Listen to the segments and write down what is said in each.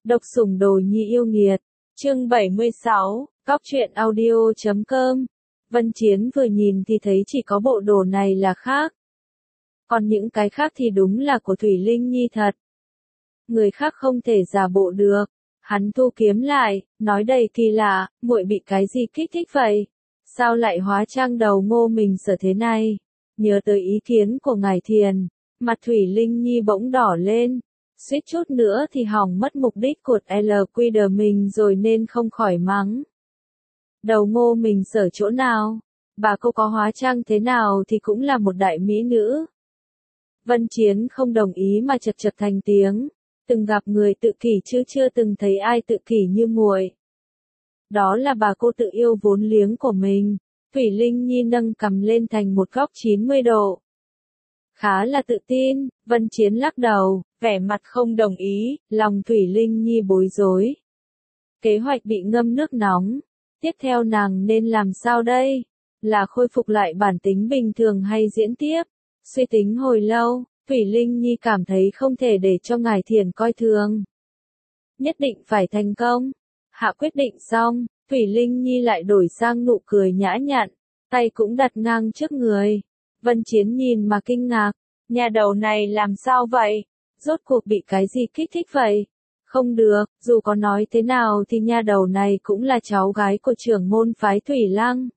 Độc sủng đồ nhi yêu nghiệt. Chương 76, Cóc truyện audio.com. Vân Chiến vừa nhìn thì thấy chỉ có bộ đồ này là khác. Còn những cái khác thì đúng là của Thủy Linh Nhi thật. Người khác không thể giả bộ được. Hắn thu kiếm lại, nói đầy kỳ lạ, muội bị cái gì kích thích vậy? Sao lại hóa trang đầu ngô mình sở thế này? Nhớ tới ý kiến của ngài Thiền, mặt Thủy Linh Nhi bỗng đỏ lên. Suýt chút nữa thì hỏng mất mục đích của LQD mình rồi nên không khỏi mắng. Đầu ngô mình sở chỗ nào? Bà cô có hóa trang thế nào thì cũng là một đại mỹ nữ. Vân Chiến không đồng ý mà chật chật thành tiếng. Từng gặp người tự kỷ chứ chưa từng thấy ai tự kỷ như muội. Đó là bà cô tự yêu vốn liếng của mình. Thủy Linh Nhi nâng cằm lên thành một góc 90 độ. Khá là tự tin, Vân Chiến lắc đầu, vẻ mặt không đồng ý, lòng Thủy Linh Nhi bối rối. Kế hoạch bị ngâm nước nóng. Tiếp theo nàng nên làm sao đây? Là khôi phục lại bản tính bình thường hay diễn tiếp? Suy tính hồi lâu, Thủy Linh Nhi cảm thấy không thể để cho ngài Thiền coi thường. Nhất định phải thành công. Hạ quyết định xong, Thủy Linh Nhi lại đổi sang nụ cười nhã nhặn, tay cũng đặt ngang trước người. Vân Chiến nhìn mà kinh ngạc, nhà đầu này làm sao vậy? Rốt cuộc bị cái gì kích thích vậy? Không được, dù có nói thế nào thì nhà đầu này cũng là cháu gái của trưởng môn phái Thủy Lăng.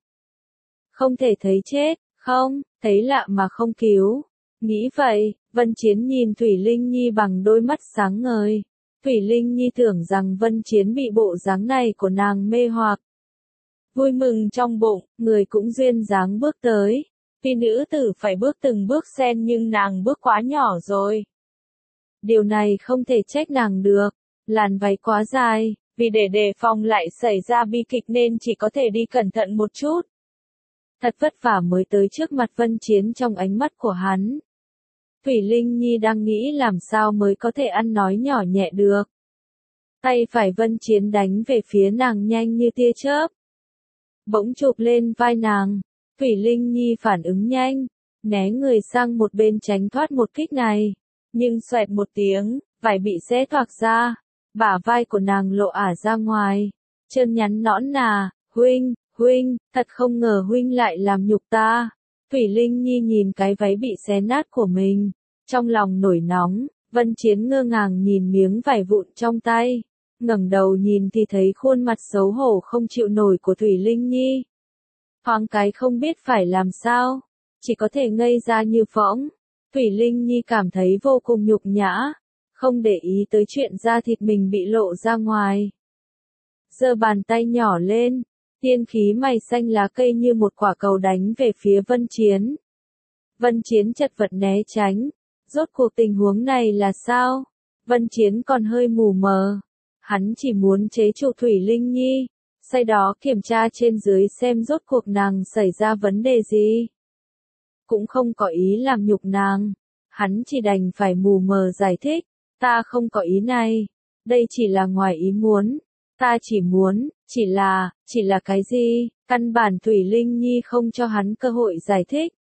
Không thể thấy chết, không, thấy lạ mà không cứu. Nghĩ vậy, Vân Chiến nhìn Thủy Linh Nhi bằng đôi mắt sáng ngời. Thủy Linh Nhi tưởng rằng Vân Chiến bị bộ dáng này của nàng mê hoặc. Vui mừng trong bụng, người cũng duyên dáng bước tới. Tuy nữ tử phải bước từng bước sen nhưng nàng bước quá nhỏ rồi. Điều này không thể trách nàng được. Làn váy quá dài, vì để đề phòng lại xảy ra bi kịch nên chỉ có thể đi cẩn thận một chút. Thật vất vả mới tới trước mặt Vân Chiến trong ánh mắt của hắn. Thủy Linh Nhi đang nghĩ làm sao mới có thể ăn nói nhỏ nhẹ được. Tay phải Vân Chiến đánh về phía nàng nhanh như tia chớp. Bỗng chụp lên vai nàng. Thủy Linh Nhi phản ứng nhanh, né người sang một bên tránh thoát một kích này. Nhưng xoẹt một tiếng, vải bị xé toạc ra. Bả vai của nàng lộ ả ra ngoài. Chân nhắn nõn nà, huynh, thật không ngờ huynh lại làm nhục ta. Thủy Linh Nhi nhìn cái váy bị xé nát của mình. Trong lòng nổi nóng, Vân Chiến ngơ ngàng nhìn miếng vải vụn trong tay. Ngẩng đầu nhìn thì thấy khuôn mặt xấu hổ không chịu nổi của Thủy Linh Nhi. Thoáng cái không biết phải làm sao. Chỉ có thể ngây ra như phỗng. Thủy Linh Nhi cảm thấy vô cùng nhục nhã. Không để ý tới chuyện da thịt mình bị lộ ra ngoài. Giơ bàn tay nhỏ lên. Tiên khí mày xanh lá cây như một quả cầu đánh về phía Vân Chiến. Vân Chiến chật vật né tránh. Rốt cuộc tình huống này là sao? Vân Chiến còn hơi mù mờ. Hắn chỉ muốn chế trụ Thủy Linh Nhi. Sau đó kiểm tra trên dưới xem rốt cuộc nàng xảy ra vấn đề gì. Cũng không có ý làm nhục nàng. Hắn chỉ đành phải mù mờ giải thích. Ta không có ý này. Đây chỉ là ngoài ý muốn. Ta chỉ muốn, chỉ là cái gì? Căn bản Thủy Linh Nhi không cho hắn cơ hội giải thích.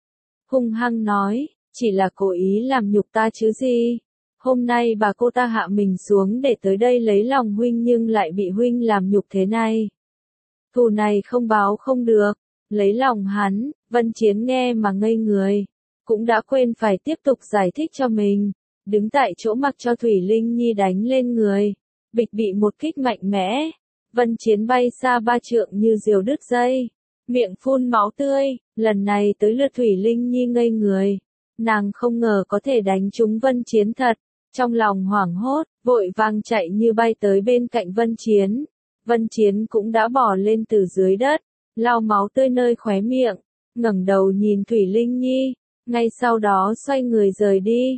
Hung hăng nói, chỉ là cố ý làm nhục ta chứ gì. Hôm nay bà cô ta hạ mình xuống để tới đây lấy lòng huynh nhưng lại bị huynh làm nhục thế này. Thù này không báo không được. Lấy lòng hắn, Vân Chiến nghe mà ngây người. Cũng đã quên phải tiếp tục giải thích cho mình. Đứng tại chỗ mặc cho Thủy Linh Nhi đánh lên người. Bịch bị một kích mạnh mẽ. Vân Chiến bay xa 3 trượng như diều đứt dây. Miệng phun máu tươi. Lần này tới lượt Thủy Linh Nhi ngây người. Nàng không ngờ có thể đánh trúng Vân Chiến thật. Trong lòng hoảng hốt, vội vàng chạy như bay tới bên cạnh Vân Chiến. Vân Chiến cũng đã bò lên từ dưới đất. Lau máu tươi nơi khóe miệng. Ngẩng đầu nhìn Thủy Linh Nhi. Ngay sau đó xoay người rời đi.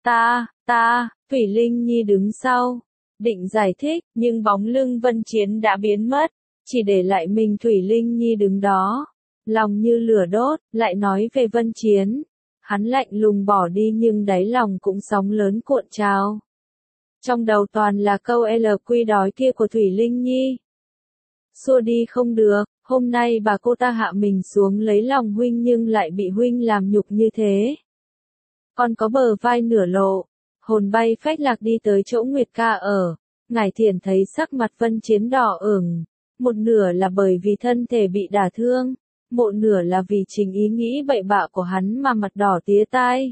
Thủy Linh Nhi đứng sau. Định giải thích, nhưng bóng lưng Vân Chiến đã biến mất. Chỉ để lại mình Thủy Linh Nhi đứng đó. Lòng như lửa đốt, lại nói về Vân Chiến. Hắn lạnh lùng bỏ đi nhưng đáy lòng cũng sóng lớn cuộn trào. Trong đầu toàn là câu LQ đói kia của Thủy Linh Nhi. Xua đi không được, hôm nay bà cô ta hạ mình xuống lấy lòng huynh nhưng lại bị huynh làm nhục như thế. Còn có bờ vai nửa lộ, hồn bay phách lạc đi tới chỗ Nguyệt Ca ở. Ngải Thiền thấy sắc mặt Vân Chiến đỏ ửng, một nửa là bởi vì thân thể bị đả thương, một nửa là vì chính ý nghĩ bậy bạ của hắn mà mặt đỏ tía tai.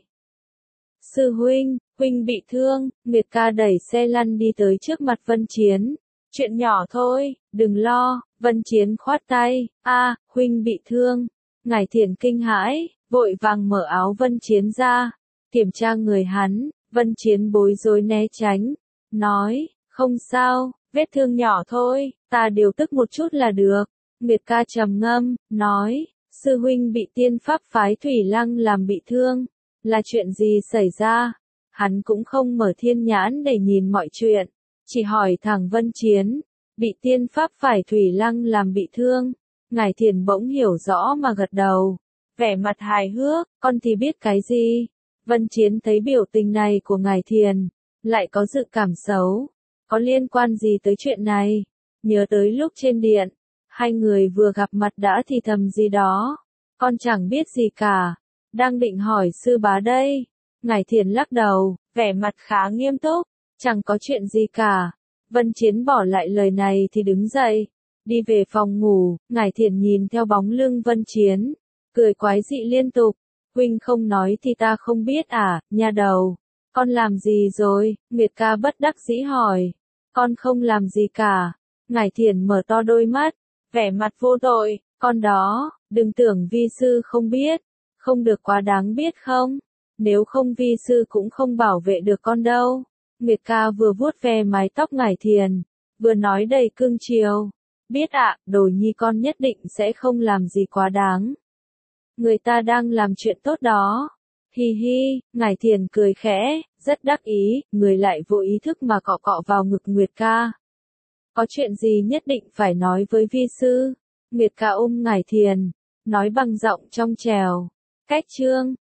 Sư huynh, huynh bị thương, Nguyệt ca đẩy xe lăn đi tới trước mặt Vân Chiến. Chuyện nhỏ thôi, đừng lo, Vân Chiến khoát tay, huynh bị thương. Ngải Thiền kinh hãi, vội vàng mở áo Vân Chiến ra, kiểm tra người hắn, Vân Chiến bối rối né tránh, nói, không sao, vết thương nhỏ thôi, ta điều tức một chút là được. Nguyệt ca trầm ngâm, nói, sư huynh bị tiên pháp phái Thủy Lăng làm bị thương, là chuyện gì xảy ra? Hắn cũng không mở thiên nhãn để nhìn mọi chuyện, chỉ hỏi thẳng Vân Chiến, bị tiên pháp phái Thủy Lăng làm bị thương. Ngải Thiền bỗng hiểu rõ mà gật đầu, vẻ mặt hài hước, con thì biết cái gì? Vân Chiến thấy biểu tình này của Ngải Thiền, lại có dự cảm xấu, có liên quan gì tới chuyện này? Nhớ tới lúc trên điện, hai người vừa gặp mặt đã thì thầm gì đó, con chẳng biết gì cả, đang định hỏi sư bá đây. Ngải Thiền lắc đầu, vẻ mặt khá nghiêm túc, chẳng có chuyện gì cả. Vân Chiến bỏ lại lời này thì đứng dậy, đi về phòng ngủ. Ngải Thiền nhìn theo bóng lưng Vân Chiến, cười quái dị liên tục, huynh không nói thì ta không biết à, nha đầu, con làm gì rồi? Nguyệt ca bất đắc dĩ hỏi, con không làm gì cả. Ngải Thiền mở to đôi mắt, vẻ mặt vô tội, con đó, đừng tưởng vi sư không biết, không được quá đáng biết không? Nếu không vi sư cũng không bảo vệ được con đâu. Nguyệt ca vừa vuốt ve mái tóc Ngải Thiền, vừa nói đầy cương chiều, biết ạ, đồ nhi con nhất định sẽ không làm gì quá đáng. Người ta đang làm chuyện tốt đó. Hi hi, Ngải Thiền cười khẽ, rất đắc ý, người lại vô ý thức mà cọ cọ vào ngực Nguyệt ca. Có chuyện gì nhất định phải nói với vi sư? Nguyệt ca ôm Ngải Thiền, nói bằng giọng trong trèo. Cách chương